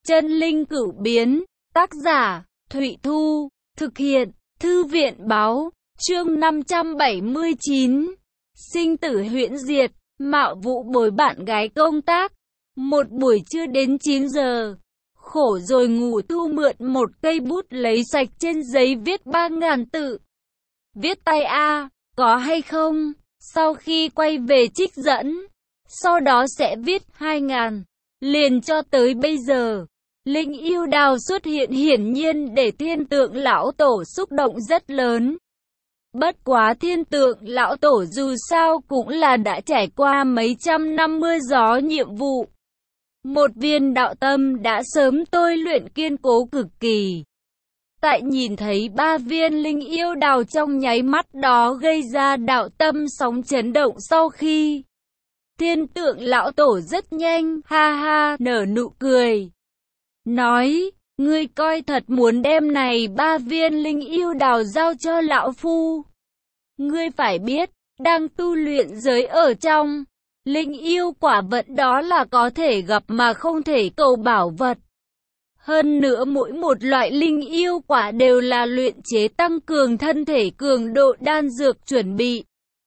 Chân linh cửu biến, tác giả, Thụy Thu, thực hiện, Thư viện báo, chương 579, sinh tử huyễn diệt, mạo vụ bồi bạn gái công tác. Một buổi trưa đến 9 giờ, khổ rồi ngủ thu mượn một cây bút lấy sạch trên giấy viết 3.000 tự. Viết tay A, có hay không? Sau khi quay về trích dẫn, sau đó sẽ viết 2.000. Liền cho tới bây giờ, Linh Yêu Đào xuất hiện hiển nhiên để Thiên Tượng Lão Tổ xúc động rất lớn. Bất quá Thiên Tượng Lão Tổ dù sao cũng là đã trải qua mấy trăm năm mưa gió nhiệm vụ. Một viên đạo tâm đã sớm tôi luyện kiên cố cực kỳ. Tại nhìn thấy 3 viên Linh Yêu Đào trong nháy mắt đó gây ra đạo tâm sóng chấn động sau khi Thiên Tượng Lão Tổ rất nhanh, ha ha, nở nụ cười. Nói, ngươi coi thật muốn đem này 3 viên Linh Yêu Đào giao cho lão phu. Ngươi phải biết, đang tu luyện giới ở trong, Linh Yêu quả vận đó là có thể gặp mà không thể cầu bảo vật. Hơn nữa mỗi một loại Linh Yêu quả đều là luyện chế tăng cường thân thể cường độ đan dược chuẩn bị.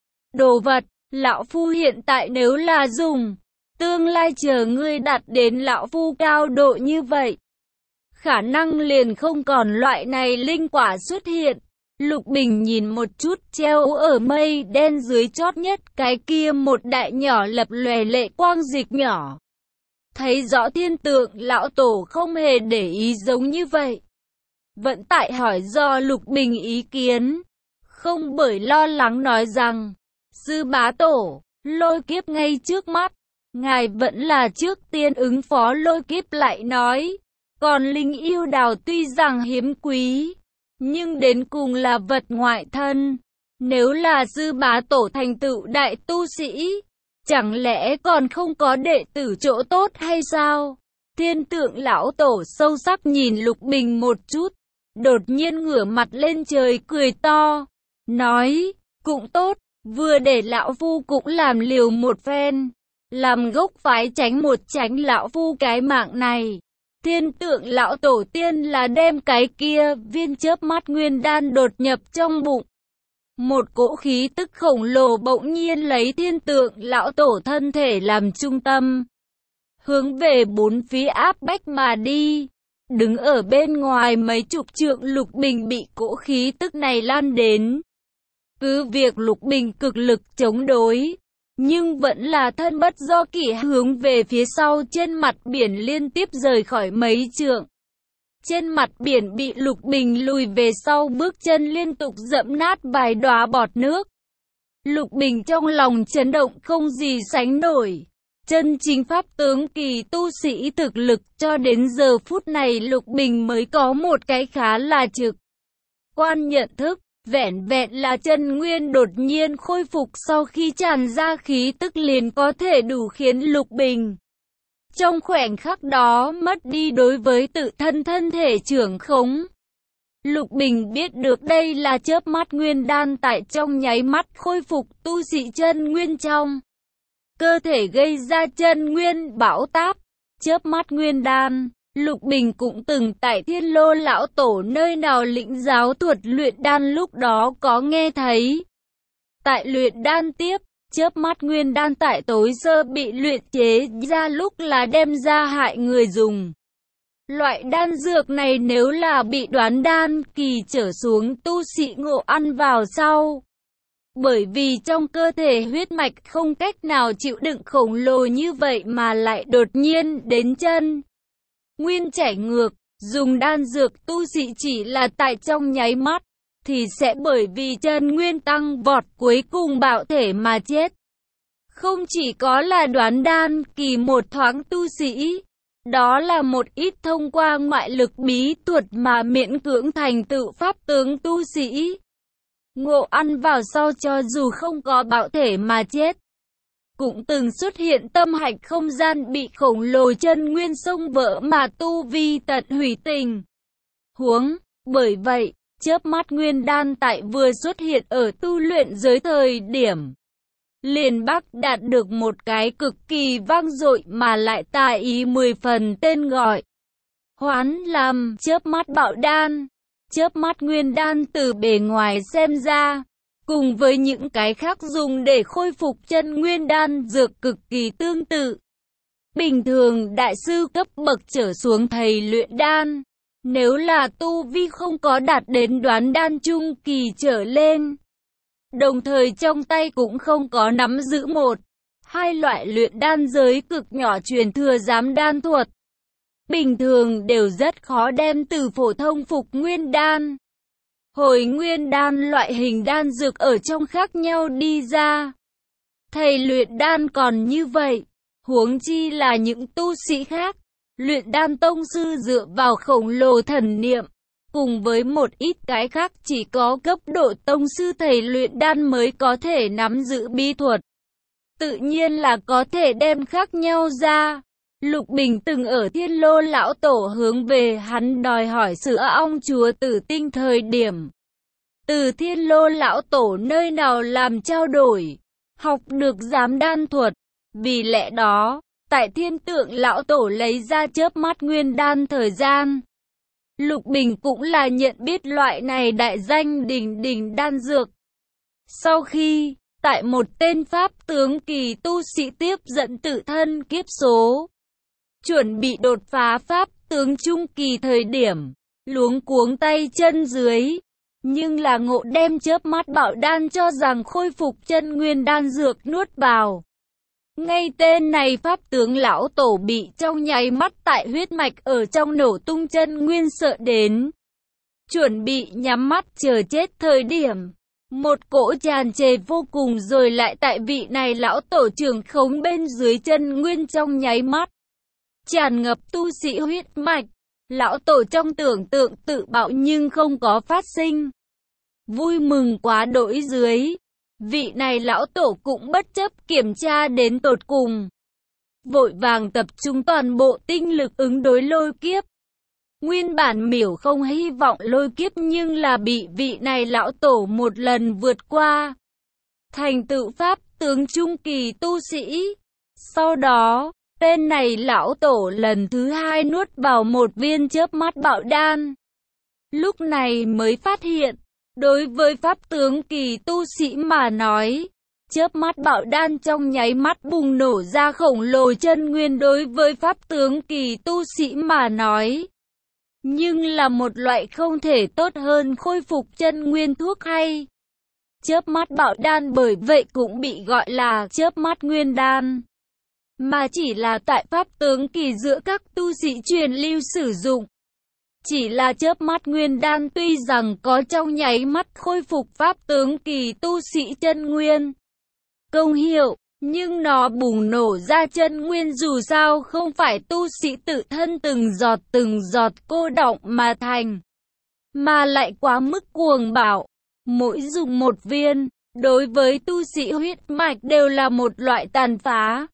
Đồ vật, lão phu hiện tại nếu là dùng, tương lai chờ ngươi đạt đến lão phu cao độ như vậy, khả năng liền không còn loại này linh quả xuất hiện. Lục Bình nhìn một chút treo ở mây đen dưới chót nhất cái kia một đại nhỏ lập lòe lệ quang dịch nhỏ. Thấy rõ Thiên Tượng Lão Tổ không hề để ý giống như vậy. Vẫn tại hỏi do Lục Bình ý kiến. Không bởi lo lắng nói rằng, Sư Bá Tổ, lôi kiếp ngay trước mắt. Ngài vẫn là trước tiên ứng phó lôi kiếp lại nói. Còn Linh Yêu Đào tuy rằng hiếm quý, nhưng đến cùng là vật ngoại thân. Nếu là Sư Bá Tổ thành tựu đại tu sĩ, chẳng lẽ còn không có đệ tử chỗ tốt hay sao? Thiên Tượng Lão Tổ sâu sắc nhìn Lục Bình một chút, đột nhiên ngửa mặt lên trời cười to, nói, cũng tốt, vừa để lão phu cũng làm liều một phen, làm gốc phái tránh một tránh lão phu cái mạng này. Thiên Tượng Lão Tổ tiên là đem cái kia viên chớp mắt nguyên đan đột nhập trong bụng. Một cỗ khí tức khổng lồ bỗng nhiên lấy Thiên Tượng Lão Tổ thân thể làm trung tâm, hướng về bốn phía áp bách mà đi. Đứng ở bên ngoài mấy chục trượng, Lục Bình bị cỗ khí tức này lan đến. Cứ việc Lục Bình cực lực chống đối, nhưng vẫn là thân bất do kỷ hướng về phía sau trên mặt biển liên tiếp rời khỏi mấy trượng. Trên mặt biển bị Lục Bình lùi về sau, bước chân liên tục dẫm nát vài đóa bọt nước. Lục Bình trong lòng chấn động không gì sánh nổi. Chân chính pháp tướng kỳ tu sĩ thực lực cho đến giờ phút này Lục Bình mới có một cái khá là trực quan nhận thức. Vẻn vẹn là chân nguyên đột nhiên khôi phục sau khi tràn ra khí tức liền có thể đủ khiến Lục Bình trong khoảnh khắc đó mất đi đối với tự thân thân thể trưởng khống. Lục Bình biết được đây là chớp mắt nguyên đan tại trong nháy mắt khôi phục tu sĩ chân nguyên trong cơ thể gây ra chân nguyên bão táp. Chớp mắt nguyên đan, Lục Bình cũng từng tại Thiên Lô Lão Tổ nơi nào lĩnh giáo thuật luyện đan lúc đó có nghe thấy. Tại luyện đan tiếp, chớp mắt nguyên đan tại tối sơ bị luyện chế ra lúc là đem ra hại người dùng. Loại đan dược này nếu là bị đoán đan kỳ trở xuống tu sĩ ngộ ăn vào sau, bởi vì trong cơ thể huyết mạch không cách nào chịu đựng khổng lồ như vậy mà lại đột nhiên đến chân nguyên chảy ngược, dùng đan dược tu sĩ chỉ là tại trong nháy mắt, thì sẽ bởi vì chân nguyên tăng vọt cuối cùng bạo thể mà chết. Không chỉ có là đoán đan kỳ một thoáng tu sĩ, đó là một ít thông qua ngoại lực bí thuật mà miễn cưỡng thành tựu pháp tướng tu sĩ. Ngộ ăn vào sau cho dù không có bạo thể mà chết. Cũng từng xuất hiện tâm hạch không gian bị khổng lồ chân nguyên xông vỡ mà tu vi tận hủy tình huống. Bởi vậy, chớp mắt nguyên đan tại vừa xuất hiện ở tu luyện giới thời điểm liền Bắc đạt được một cái cực kỳ vang dội mà lại tài ý 10 phần tên gọi. hoán làm chớp mắt bạo đan. Chớp mắt nguyên đan từ bề ngoài xem ra, cùng với những cái khác dùng để khôi phục chân nguyên đan dược cực kỳ tương tự. Bình thường đại sư cấp bậc trở xuống thầy luyện đan, nếu là tu vi không có đạt đến đoán đan trung kỳ trở lên, đồng thời trong tay cũng không có nắm giữ một, hai loại luyện đan giới cực nhỏ truyền thừa giám đan thuật, bình thường đều rất khó đem từ phổ thông phục nguyên đan, hồi nguyên đan loại hình đan dược ở trong khác nhau đi ra. Thầy luyện đan còn như vậy, huống chi là những tu sĩ khác. Luyện đan tông sư dựa vào khổng lồ thần niệm, cùng với một ít cái khác chỉ có cấp độ tông sư thầy luyện đan mới có thể nắm giữ bí thuật. Tự nhiên là có thể đem khác nhau ra. Lục Bình từng ở Thiên Lô lão tổ hướng về hắn đòi hỏi sữa ong chúa Tử Tinh thời điểm. Từ Thiên Lô lão tổ nơi nào làm trao đổi, học được giám đan thuật. Vì lẽ đó, tại Thiên Tượng lão tổ lấy ra chớp mắt nguyên đan thời gian. Lục Bình cũng là nhận biết loại này đại danh đỉnh đỉnh đan dược. Sau khi, tại một tên pháp tướng kỳ tu sĩ tiếp dẫn tự thân kiếp số, chuẩn bị đột phá pháp tướng trung kỳ thời điểm, luống cuống tay chân dưới, nhưng là ngộ đem chớp mắt bạo đan cho rằng khôi phục chân nguyên đan dược nuốt vào. Ngay tên này pháp tướng lão tổ bị trong nháy mắt tại huyết mạch ở trong nổ tung chân nguyên sợ đến. Chuẩn bị nhắm mắt chờ chết thời điểm. Một cỗ tràn trề vô cùng rồi lại tại vị này lão tổ trưởng khống bên dưới chân nguyên trong nháy mắt. Tràn ngập tu sĩ huyết mạch. Lão tổ trong tưởng tượng tự bạo nhưng không có phát sinh. Vui mừng quá đỗi dưới. Vị này lão tổ cũng bất chấp kiểm tra đến tột cùng. Vội vàng tập trung toàn bộ tinh lực ứng đối lôi kiếp. Nguyên bản miểu không hy vọng lôi kiếp nhưng là bị vị này lão tổ một lần vượt qua. Thành tựu pháp tướng trung kỳ tu sĩ. Sau đó, tên này lão tổ lần thứ hai nuốt vào một viên chớp mắt bạo đan. Lúc này mới phát hiện. Đối với pháp tướng kỳ tu sĩ mà nói, chớp mắt bạo đan trong nháy mắt bùng nổ ra khổng lồ chân nguyên đối với pháp tướng kỳ tu sĩ mà nói. Nhưng là một loại không thể tốt hơn khôi phục chân nguyên thuốc hay. Chớp mắt bạo đan bởi vậy cũng bị gọi là chớp mắt nguyên đan. Mà chỉ là tại pháp tướng kỳ giữa các tu sĩ truyền lưu sử dụng. Chỉ là chớp mắt nguyên đan tuy rằng có trong nháy mắt khôi phục pháp tướng kỳ tu sĩ chân nguyên công hiệu, nhưng nó bùng nổ ra chân nguyên dù sao không phải tu sĩ tự thân từng giọt cô đọng mà thành, mà lại quá mức cuồng bạo. Mỗi dùng một viên, đối với tu sĩ huyết mạch đều là một loại tàn phá.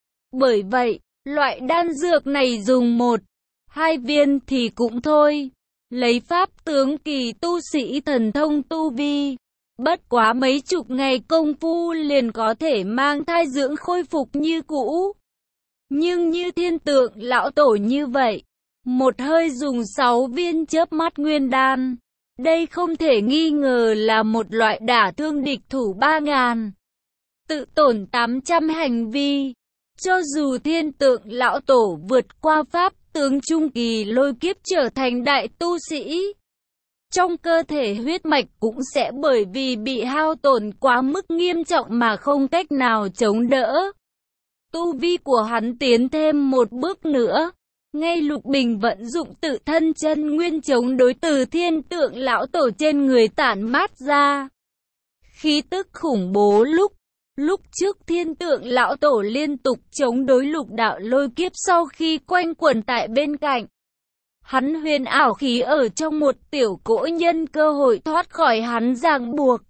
Bởi vậy, loại đan dược này dùng một, hai viên thì cũng thôi. Lấy pháp tướng kỳ tu sĩ thần thông tu vi, bất quá mấy chục ngày công phu liền có thể mang thai dưỡng khôi phục như cũ. Nhưng như Thiên Tượng lão tổ như vậy, một hơi dùng 6 viên chớp mắt nguyên đan, đây không thể nghi ngờ là một loại đả thương địch thủ 3000, tự tổn 800 hành vi. Cho dù Thiên Tượng lão tổ vượt qua pháp tướng trung kỳ lôi kiếp trở thành đại tu sĩ, trong cơ thể huyết mạch cũng sẽ bởi vì bị hao tổn quá mức nghiêm trọng mà không cách nào chống đỡ. Tu vi của hắn tiến thêm một bước nữa. Ngay Lục Bình vận dụng tự thân chân nguyên chống đối từ Thiên Tượng lão tổ trên người tản mát ra. Khí tức khủng bố lúc trước Thiên Tượng lão tổ liên tục chống đối lục đạo lôi kiếp sau khi quanh quẩn tại bên cạnh. Hắn huyền ảo khí ở trong một tiểu cỗ nhân cơ hội thoát khỏi hắn ràng buộc.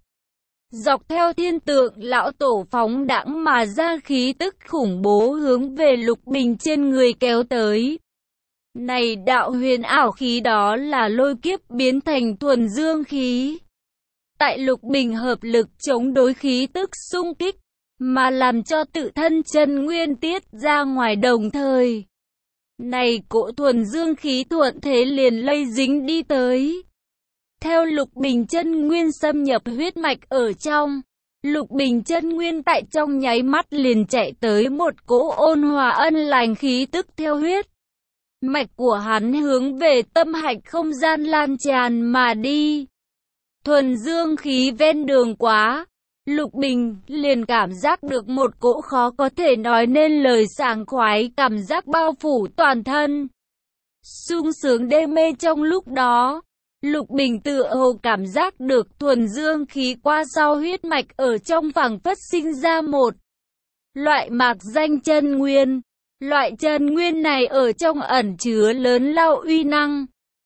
Dọc theo Thiên Tượng lão tổ phóng đãng mà ra khí tức khủng bố hướng về Lục Bình trên người kéo tới. Này đạo huyền ảo khí đó là lôi kiếp biến thành thuần dương khí. Tại Lục Bình hợp lực chống đối khí tức xung kích, mà làm cho tự thân chân nguyên tiết ra ngoài đồng thời. Này cỗ thuần dương khí thuận thế liền lây dính đi tới. Theo Lục Bình chân nguyên xâm nhập huyết mạch ở trong, Lục Bình chân nguyên tại trong nháy mắt liền chạy tới một cỗ ôn hòa ân lành khí tức theo huyết mạch của hắn hướng về tâm hạch không gian lan tràn mà đi. Thuần dương khí ven đường quá, Lục Bình liền cảm giác được một cỗ khó có thể nói nên lời sảng khoái, cảm giác bao phủ toàn thân. Sung sướng đê mê trong lúc đó, Lục Bình tựa hồ cảm giác được thuần dương khí qua sau huyết mạch ở trong phảng phất sinh ra một loại mạc danh chân nguyên. Loại chân nguyên này ở trong ẩn chứa lớn lao uy năng,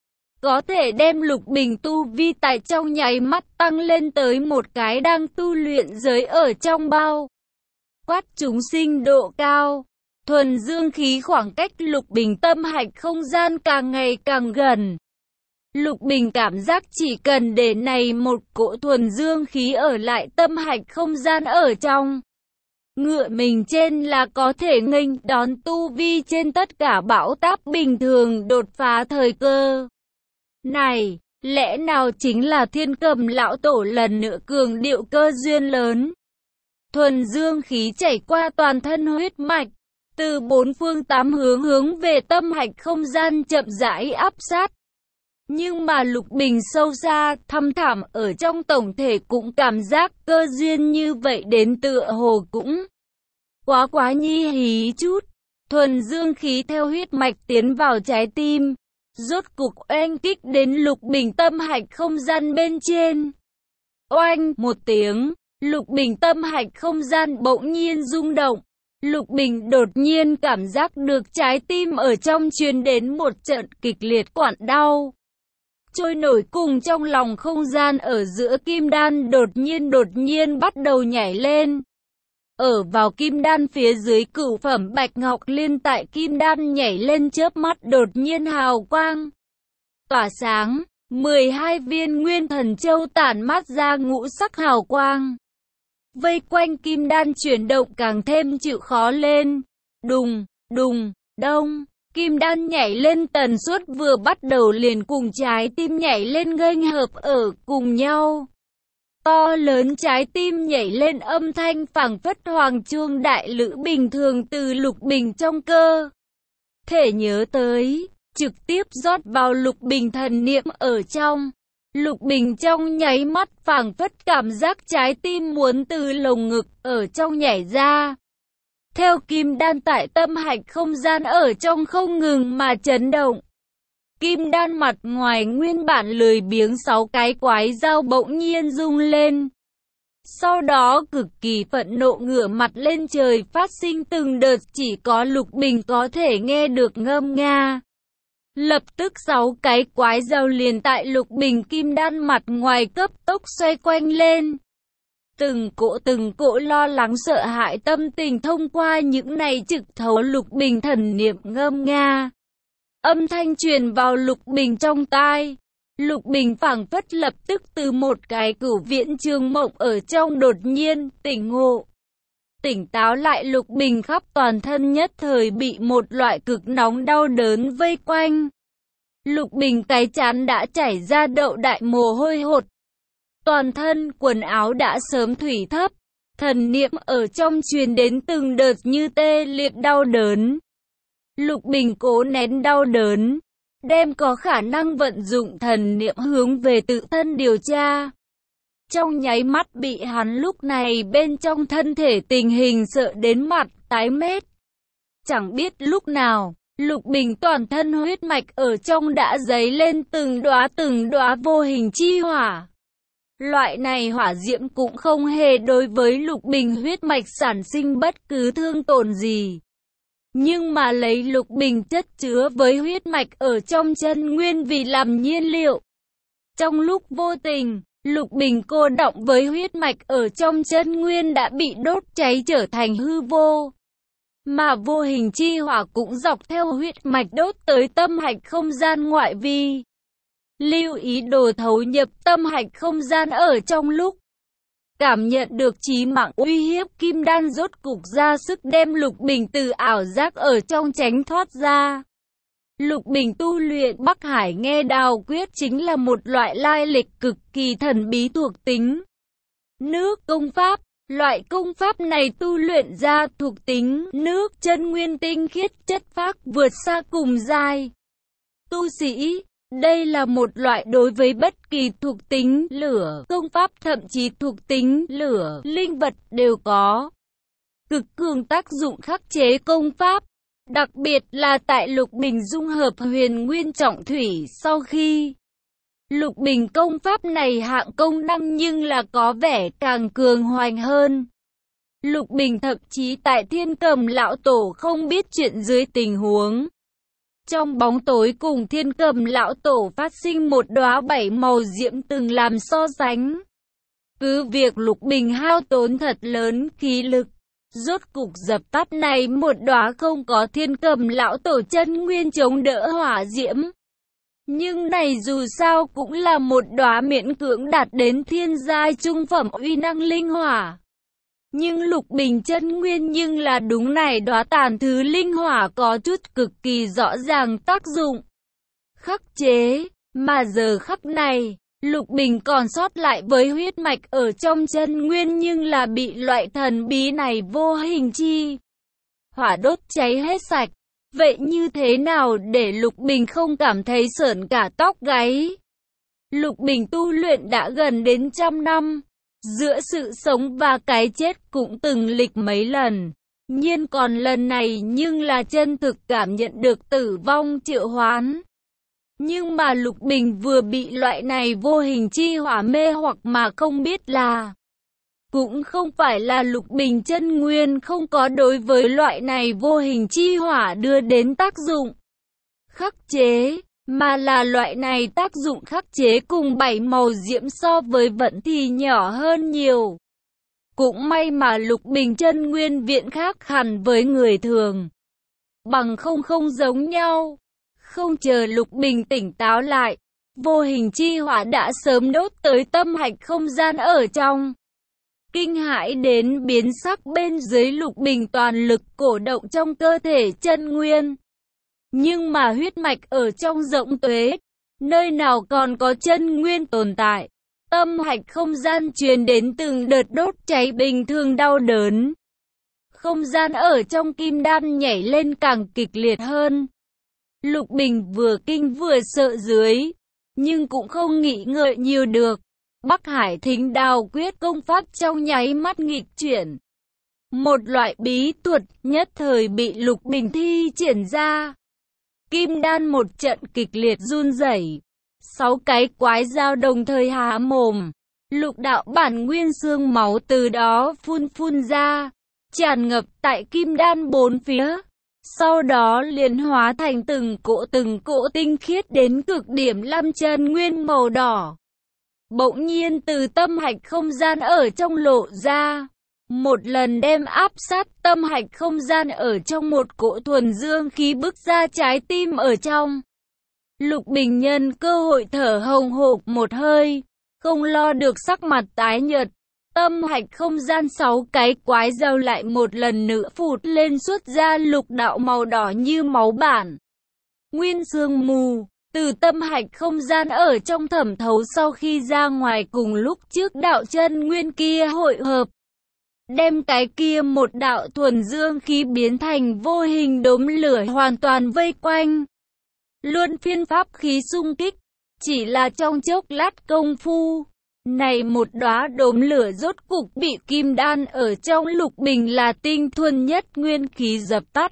có thể đem Lục Bình tu vi tại trong nháy mắt tăng lên tới một cái đang tu luyện giới ở trong bao quát chúng sinh độ cao. Thuần dương khí khoảng cách Lục Bình tâm hạch không gian càng ngày càng gần. Lục Bình cảm giác chỉ cần để này một cỗ thuần dương khí ở lại tâm hạch không gian ở trong ngựa mình trên là có thể nghênh đón tu vi trên tất cả bão táp bình thường đột phá thời cơ. Này, lẽ nào chính là Thiên Cầm lão tổ lần nữa cường điệu cơ duyên lớn. Thuần dương khí chảy qua toàn thân huyết mạch, từ bốn phương tám hướng hướng về tâm hạch không gian chậm rãi áp sát. Nhưng mà Lục Bình sâu xa, thâm thẳm ở trong tổng thể cũng cảm giác cơ duyên như vậy đến tựa hồ cũng quá nhi hí chút. Thuần dương khí theo huyết mạch tiến vào trái tim, rốt cục oanh kích đến Lục Bình tâm hạch không gian bên trên. Oanh một tiếng, Lục Bình tâm hạch không gian bỗng nhiên rung động. Lục Bình đột nhiên cảm giác được trái tim ở trong truyền đến một trận kịch liệt quặn đau. Trôi nổi cùng trong lòng không gian ở giữa kim đan đột nhiên bắt đầu nhảy lên. Ở vào kim đan phía dưới cửu phẩm bạch ngọc liên tại kim đan nhảy lên chớp mắt đột nhiên hào quang tỏa sáng, 12 viên nguyên thần châu tản mát ra ngũ sắc hào quang. Vây quanh kim đan chuyển động càng thêm chịu khó lên. Đùng, đùng, đông. Kim đan nhảy lên tần suất vừa bắt đầu liền cùng trái tim nhảy lên nghênh hợp ở cùng nhau. To lớn trái tim nhảy lên âm thanh phảng phất hoàng chuông đại lữ bình thường từ Lục Bình trong cơ thể nhớ tới, trực tiếp rót vào Lục Bình thần niệm ở trong. Lục Bình trong nháy mắt phảng phất cảm giác trái tim muốn từ lồng ngực ở trong nhảy ra. Theo kim đan tại tâm hạch không gian ở trong không ngừng mà chấn động. Kim đan mặt ngoài nguyên bản lười biếng 6 cái quái dao bỗng nhiên rung lên. Sau đó cực kỳ phẫn nộ ngửa mặt lên trời phát sinh từng đợt chỉ có Lục Bình có thể nghe được ngâm nga. Lập tức 6 cái quái dao liền tại Lục Bình kim đan mặt ngoài cấp tốc xoay quanh lên. Từng cỗ lo lắng sợ hãi tâm tình thông qua những này trực thấu Lục Bình thần niệm ngâm nga. Âm thanh truyền vào Lục Bình trong tai. Lục Bình phảng phất lập tức từ một cái cửu viễn trường mộng ở trong đột nhiên tỉnh ngộ. Tỉnh táo lại, Lục Bình khắp toàn thân nhất thời bị một loại cực nóng đau đớn vây quanh. Lục Bình cái trán đã chảy ra đậu đại mồ hôi hột. Toàn thân quần áo đã sớm thủy thấp. Thần niệm ở trong truyền đến từng đợt như tê liệt đau đớn. Lục Bình cố nén đau đớn, đem có khả năng vận dụng thần niệm hướng về tự thân điều tra. Trong nháy mắt bị hắn lúc này bên trong thân thể tình hình sợ đến mặt tái mét. Chẳng biết lúc nào, Lục Bình toàn thân huyết mạch ở trong đã dấy lên từng đóa vô hình chi hỏa. Loại này hỏa diễm cũng không hề đối với Lục Bình huyết mạch sản sinh bất cứ thương tổn gì. Nhưng mà lấy Lục Bình chất chứa với huyết mạch ở trong chân nguyên vì làm nhiên liệu. Trong lúc vô tình, Lục Bình cô đọng với huyết mạch ở trong chân nguyên đã bị đốt cháy trở thành hư vô. Mà vô hình chi hỏa cũng dọc theo huyết mạch đốt tới tâm hạch không gian ngoại vi. Lưu ý đồ thấu nhập tâm hạch không gian ở trong lúc cảm nhận được chí mạng uy hiếp, kim đan rốt cục ra sức đem Lục Bình từ ảo giác ở trong tránh thoát ra. Lục Bình tu luyện Bắc Hải Nghe Đào Quyết chính là một loại lai lịch cực kỳ thần bí thuộc tính nước công pháp. Loại công pháp này tu luyện ra thuộc tính nước chân nguyên tinh khiết chất phác vượt xa cùng giai tu sĩ. Đây là một loại đối với bất kỳ thuộc tính lửa công pháp, thậm chí thuộc tính lửa linh vật đều có cực cường tác dụng khắc chế công pháp. Đặc biệt là tại Lục Bình dung hợp huyền nguyên trọng thủy, sau khi Lục Bình công pháp này hạng công năng nhưng là có vẻ càng cường hoành hơn. Lục Bình thậm chí tại Thiên Cầm lão tổ không biết chuyện dưới tình huống trong bóng tối cùng Thiên Cầm lão tổ phát sinh một đóa bảy màu diễm từng làm so sánh. Cứ việc Lục Bình hao tốn thật lớn khí lực, rốt cục dập tắt này một đóa không có Thiên Cầm lão tổ chân nguyên chống đỡ hỏa diễm. Nhưng này dù sao cũng là một đóa miễn cưỡng đạt đến thiên giai trung phẩm uy năng linh hỏa. Nhưng Lục Bình chân nguyên nhưng là đúng này đóa tàn thứ linh hỏa có chút cực kỳ rõ ràng tác dụng khắc chế, mà giờ khắc này, Lục Bình còn sót lại với huyết mạch ở trong chân nguyên nhưng là bị loại thần bí này vô hình chi hỏa đốt cháy hết sạch. Vậy như thế nào để Lục Bình không cảm thấy sởn cả tóc gáy? Lục Bình tu luyện đã gần đến 100 năm. Giữa sự sống và cái chết cũng từng lịch mấy lần. Nhưng còn lần này nhưng là chân thực cảm nhận được tử vong triệu hoán. Nhưng mà Lục Bình vừa bị loại này vô hình chi hỏa mê hoặc mà không biết là cũng không phải là Lục Bình chân nguyên không có đối với loại này vô hình chi hỏa đưa đến tác dụng khắc chế, mà là loại này tác dụng khắc chế cùng bảy màu diễm so với vận thì nhỏ hơn nhiều. Cũng may mà Lục Bình chân nguyên viện khác hẳn với người thường. Bằng không giống nhau. Không chờ Lục Bình tỉnh táo lại, vô hình chi hỏa đã sớm đốt tới tâm hạch không gian ở trong. Kinh hãi đến biến sắc bên dưới, Lục Bình toàn lực cổ động trong cơ thể chân nguyên. Nhưng mà huyết mạch ở trong rộng tuế, nơi nào còn có chân nguyên tồn tại. Tâm hạch không gian truyền đến từng đợt đốt cháy bình thường đau đớn. Không gian ở trong kim đan nhảy lên càng kịch liệt hơn. Lục Bình vừa kinh vừa sợ dưới, nhưng cũng không nghĩ ngợi nhiều được. Bắc Hải Thính Đào Quyết công pháp trong nháy mắt nghịch chuyển. Một loại bí thuật nhất thời bị Lục Bình thi triển ra. Kim đan một trận kịch liệt run rẩy. 6 cái quái dao đồng thời há mồm. Lục đạo bản nguyên xương máu từ đó phun ra, tràn ngập tại kim đan bốn phía. Sau đó liền hóa thành từng cỗ tinh khiết đến cực điểm lâm chân nguyên màu đỏ. Bỗng nhiên từ tâm hạch không gian ở trong lộ ra. Một lần đem áp sát tâm hạch không gian ở trong một cỗ thuần dương khí bức ra trái tim ở trong. Lục Bình nhân cơ hội thở hồng hộc một hơi, không lo được sắc mặt tái nhợt. Tâm hạch không gian 6 cái quái dao lại một lần nữa phụt lên xuất ra lục đạo màu đỏ như máu bản. Nguyên sương mù, từ tâm hạch không gian ở trong thẩm thấu sau khi ra ngoài cùng lúc trước đạo chân nguyên kia hội hợp. Đem cái kia một đạo thuần dương khí biến thành vô hình đốm lửa hoàn toàn vây quanh. Luân phiên pháp khí xung kích, chỉ là trong chốc lát công phu. Này một đóa đốm lửa rốt cục bị kim đan ở trong Lục Bình là tinh thuần nhất nguyên khí dập tắt.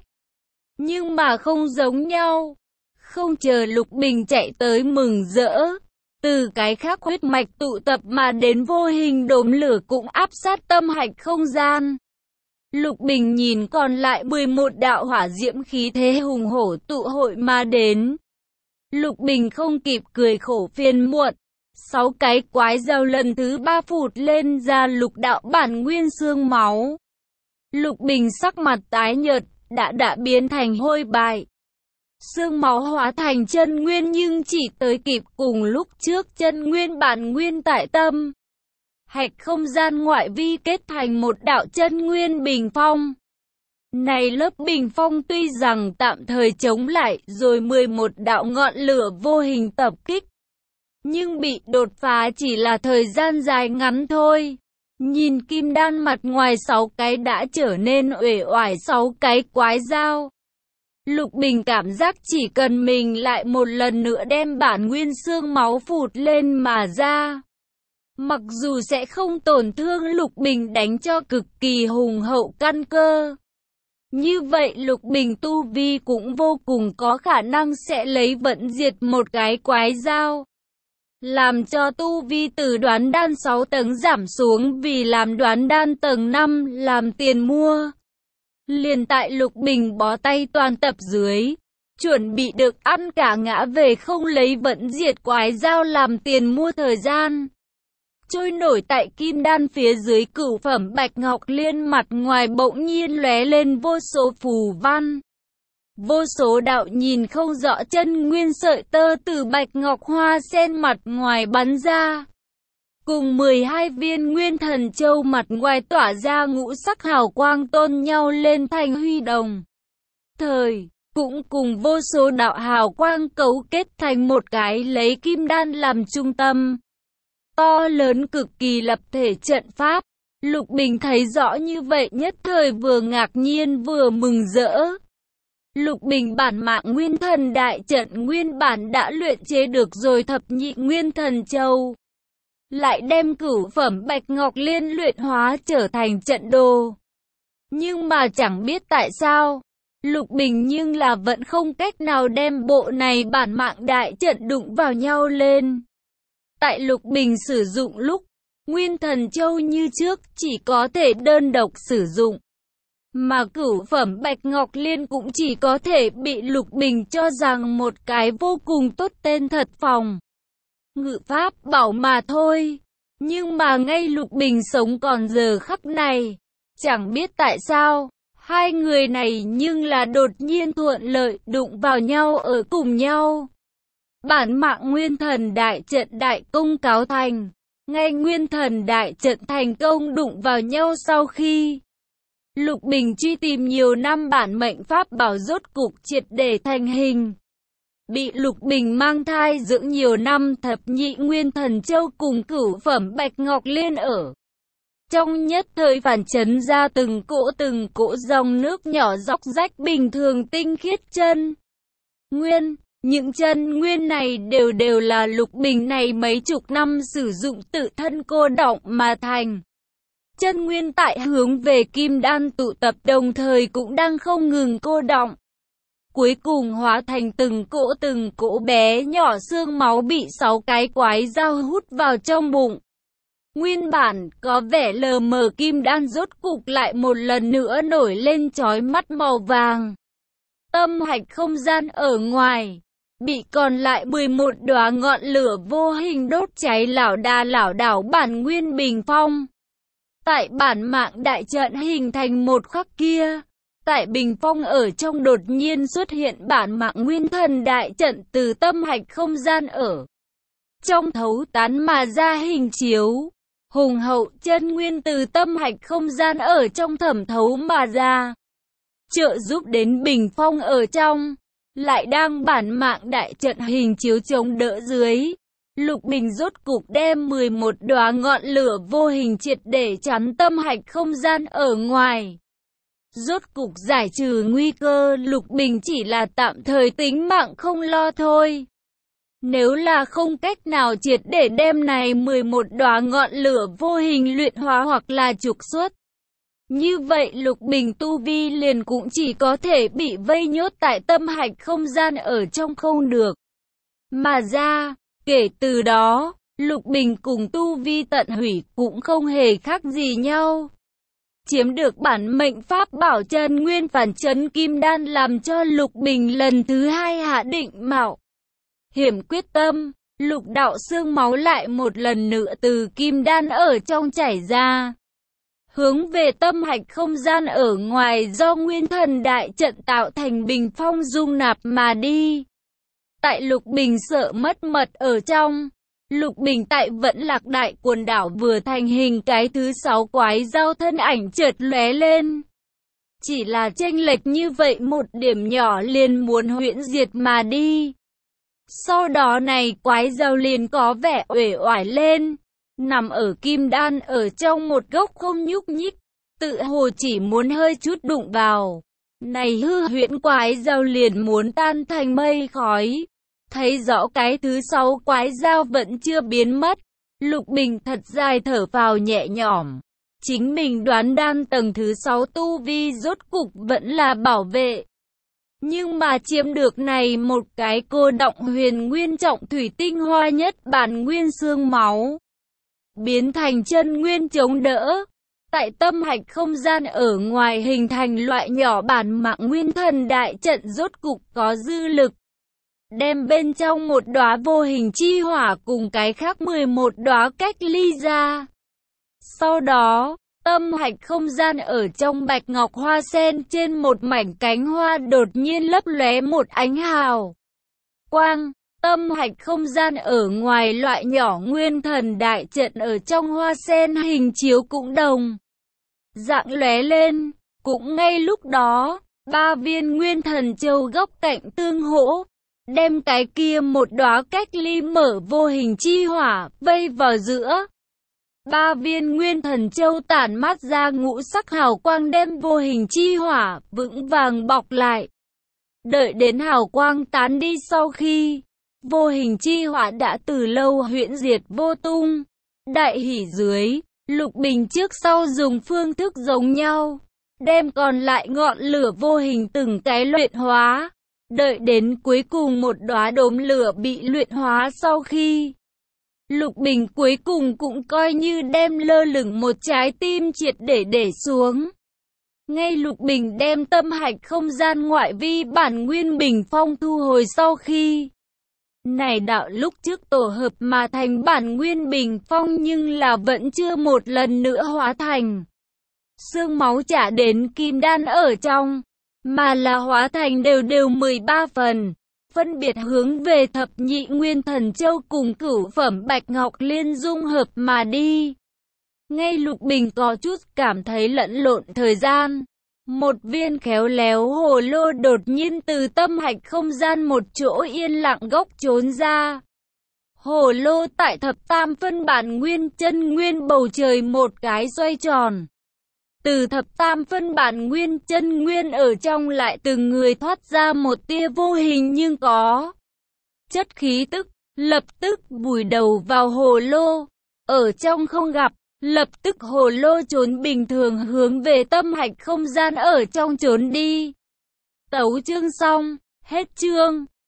Nhưng mà không giống nhau. Không chờ Lục Bình chạy tới mừng rỡ. Từ cái khác huyết mạch tụ tập mà đến vô hình đốm lửa cũng áp sát tâm hạch không gian. Lục Bình nhìn còn lại 11 đạo hỏa diễm khí thế hùng hổ tụ hội mà đến. Lục Bình không kịp cười khổ phiền muộn. 6 cái quái dao lần thứ 3 phụt lên ra lục đạo bản nguyên xương máu. Lục Bình sắc mặt tái nhợt, đã biến thành hôi bại. Xương máu hóa thành chân nguyên nhưng chỉ tới kịp cùng lúc trước chân nguyên bản nguyên tại tâm hạch không gian ngoại vi kết thành một đạo chân nguyên bình phong. Này lớp bình phong tuy rằng tạm thời chống lại rồi 11 đạo ngọn lửa vô hình tập kích, nhưng bị đột phá chỉ là thời gian dài ngắn thôi. Nhìn kim đan mặt ngoài 6 cái đã trở nên uể oải 6 cái quái dao. Lục Bình cảm giác chỉ cần mình lại một lần nữa đem bản nguyên xương máu phụt lên mà ra. Mặc dù sẽ không tổn thương Lục Bình đánh cho cực kỳ hùng hậu căn cơ. Như vậy Lục Bình tu vi cũng vô cùng có khả năng sẽ lấy vận diệt một cái quái dao. Làm cho tu vi từ đoán đan 6 tầng giảm xuống vì làm đoán đan tầng 5 làm tiền mua. Liền tại Lục Bình bó tay toàn tập dưới, chuẩn bị được ăn cả ngã về không lấy vận diệt quái dao làm tiền mua thời gian. Trôi nổi tại kim đan phía dưới cửu phẩm bạch ngọc liên mặt ngoài bỗng nhiên lóe lên vô số phù văn. Vô số đạo nhìn không rõ chân nguyên sợi tơ từ bạch ngọc hoa sen mặt ngoài bắn ra. Cùng 12 viên nguyên thần châu mặt ngoài tỏa ra ngũ sắc hào quang tôn nhau lên thành huy đồng. Cũng cùng vô số đạo hào quang cấu kết thành một cái lấy kim đan làm trung tâm. To lớn cực kỳ lập thể trận pháp. Lục Bình thấy rõ như vậy nhất thời vừa ngạc nhiên vừa mừng rỡ. Lục Bình bản mạng nguyên thần đại trận nguyên bản đã luyện chế được rồi thập nhị nguyên thần châu. Lại đem cửu phẩm bạch ngọc liên luyện hóa trở thành trận đồ. Nhưng mà chẳng biết tại sao, Lục Bình nhưng là vẫn không cách nào đem bộ này bản mạng đại trận đụng vào nhau lên. Tại Lục Bình sử dụng lúc, nguyên thần châu như trước chỉ có thể đơn độc sử dụng. Mà cửu phẩm bạch ngọc liên cũng chỉ có thể bị Lục Bình cho rằng một cái vô cùng tốt tên thật phòng ngự pháp bảo mà thôi. Nhưng mà ngay Lục Bình sống còn giờ khắc này, chẳng biết tại sao, hai người này nhưng là đột nhiên thuận lợi đụng vào nhau ở cùng nhau. Bản mạng nguyên thần đại trận đại công cáo thành, ngay nguyên thần đại trận thành công đụng vào nhau sau khi Lục Bình truy tìm nhiều năm bản mệnh pháp bảo rốt cục triệt để thành hình. Bị Lục Bình mang thai dưỡng nhiều năm thập nhị nguyên thần châu cùng cửu phẩm bạch ngọc liên ở trong nhất thời phản chấn ra từng cỗ dòng nước nhỏ róc rách bình thường tinh khiết chân nguyên. Những chân nguyên này đều là Lục Bình này mấy chục năm sử dụng tự thân cô đọng mà thành. Chân nguyên tại hướng về kim đan tụ tập đồng thời cũng đang không ngừng cô đọng. Cuối cùng hóa thành từng cỗ bé nhỏ xương máu bị 6 cái quái dao hút vào trong bụng. Nguyên bản có vẻ lờ mờ kim đan rốt cục lại một lần nữa nổi lên chói mắt màu vàng. Tâm hạch không gian ở ngoài, bị còn lại 11 đóa ngọn lửa vô hình đốt cháy lảo đảo bản nguyên bình phong. Tại bản mạng đại trận hình thành một khắc kia, tại bình phong ở trong đột nhiên xuất hiện bản mạng nguyên thần đại trận từ tâm hạch không gian ở trong thấu tán mà ra hình chiếu. Hùng hậu chân nguyên từ tâm hạch không gian ở trong thẩm thấu mà ra, trợ giúp đến bình phong ở trong, lại đang bản mạng đại trận hình chiếu chống đỡ dưới. Lục Bình rốt cục đem 11 đóa ngọn lửa vô hình triệt để chắn tâm hạch không gian ở ngoài. Rốt cục giải trừ nguy cơ, Lục Bình chỉ là tạm thời tính mạng không lo thôi. Nếu là không cách nào triệt để đem này 11 đóa ngọn lửa vô hình luyện hóa hoặc là trục xuất, như vậy Lục Bình tu vi liền cũng chỉ có thể bị vây nhốt tại tâm hạch không gian ở trong không được mà ra. Kể từ đó, Lục Bình cùng tu vi tận hủy cũng không hề khác gì nhau. Chiếm được bản mệnh pháp bảo chân nguyên phản chấn kim đan làm cho Lục Bình lần thứ hai hạ định mạo hiểm quyết tâm. Lục đạo xương máu lại một lần nữa từ kim đan ở trong chảy ra, hướng về tâm hạch không gian ở ngoài do nguyên thần đại trận tạo thành bình phong dung nạp mà đi. Tại Lục Bình sợ mất mật ở trong, Lục Bình tại Vẫn Lạc Đại quần đảo vừa thành hình cái thứ 6 quái dao thân ảnh chợt lóe lên. Chỉ là chênh lệch như vậy một điểm nhỏ liền muốn huyễn diệt mà đi. Sau đó này quái dao liền có vẻ uể oải lên, nằm ở kim đan ở trong một góc không nhúc nhích, tự hồ chỉ muốn hơi chút đụng vào. Này hư huyễn quái dao liền muốn tan thành mây khói. Thấy rõ cái thứ 6 quái dao vẫn chưa biến mất, Lục Bình thật dài thở vào nhẹ nhõm. Chính mình đoán đan tầng thứ 6 tu vi rốt cục vẫn là bảo vệ. Nhưng mà chiếm được này một cái cô động huyền nguyên trọng thủy tinh hoa nhất bản nguyên xương máu. Biến thành chân nguyên chống đỡ. Tại tâm hạch không gian ở ngoài hình thành loại nhỏ bản mạng nguyên thần đại trận rốt cục có dư lực. Đem bên trong một đóa vô hình chi hỏa cùng cái khác 11 đóa cách ly ra. Sau đó, tâm hạch không gian ở trong bạch ngọc hoa sen trên một mảnh cánh hoa đột nhiên lấp lóe một ánh hào quang. Tâm hạch không gian ở ngoài loại nhỏ nguyên thần đại trận ở trong hoa sen hình chiếu cũng đồng dạng lóe lên. Cũng ngay lúc đó, 3 viên nguyên thần châu góc cạnh tương hỗ, đem cái kia một đóa cách ly mở vô hình chi hỏa vây vào giữa. 3 viên nguyên thần châu tản mát ra ngũ sắc hào quang đem vô hình chi hỏa vững vàng bọc lại. Đợi đến hào quang tán đi sau khi vô hình chi hỏa đã từ lâu huyễn diệt vô tung. Đại hỉ dưới, Lục Bình trước sau dùng phương thức giống nhau, đem còn lại ngọn lửa vô hình từng cái luyện hóa. Đợi đến cuối cùng một đóa đốm lửa bị luyện hóa sau khi Lục Bình cuối cùng cũng coi như đem lơ lửng một trái tim triệt để xuống. Ngay Lục Bình đem tâm hạch không gian ngoại vi bản nguyên bình phong thu hồi sau khi này đạo lúc trước tổ hợp mà thành bản nguyên bình phong nhưng là vẫn chưa một lần nữa hóa thành xương máu trả đến kim đan ở trong, mà là hóa thành đều 13 phần, phân biệt hướng về thập nhị nguyên thần châu cùng cửu phẩm bạch ngọc liên dung hợp mà đi. Ngay Lục Bình có chút cảm thấy lẫn lộn thời gian. Một viên khéo léo hồ lô đột nhiên từ tâm hạch không gian một chỗ yên lặng góc trốn ra. Hồ lô tại thập tam phân bản nguyên chân nguyên bầu trời một cái xoay tròn. Từ thập tam phân bản nguyên chân nguyên ở trong lại từng người thoát ra một tia vô hình nhưng có chất khí tức, lập tức vùi đầu vào hồ lô. Ở trong không gặp, lập tức hồ lô trốn bình thường hướng về tâm hạch không gian ở trong trốn đi. Tấu chương xong, hết chương.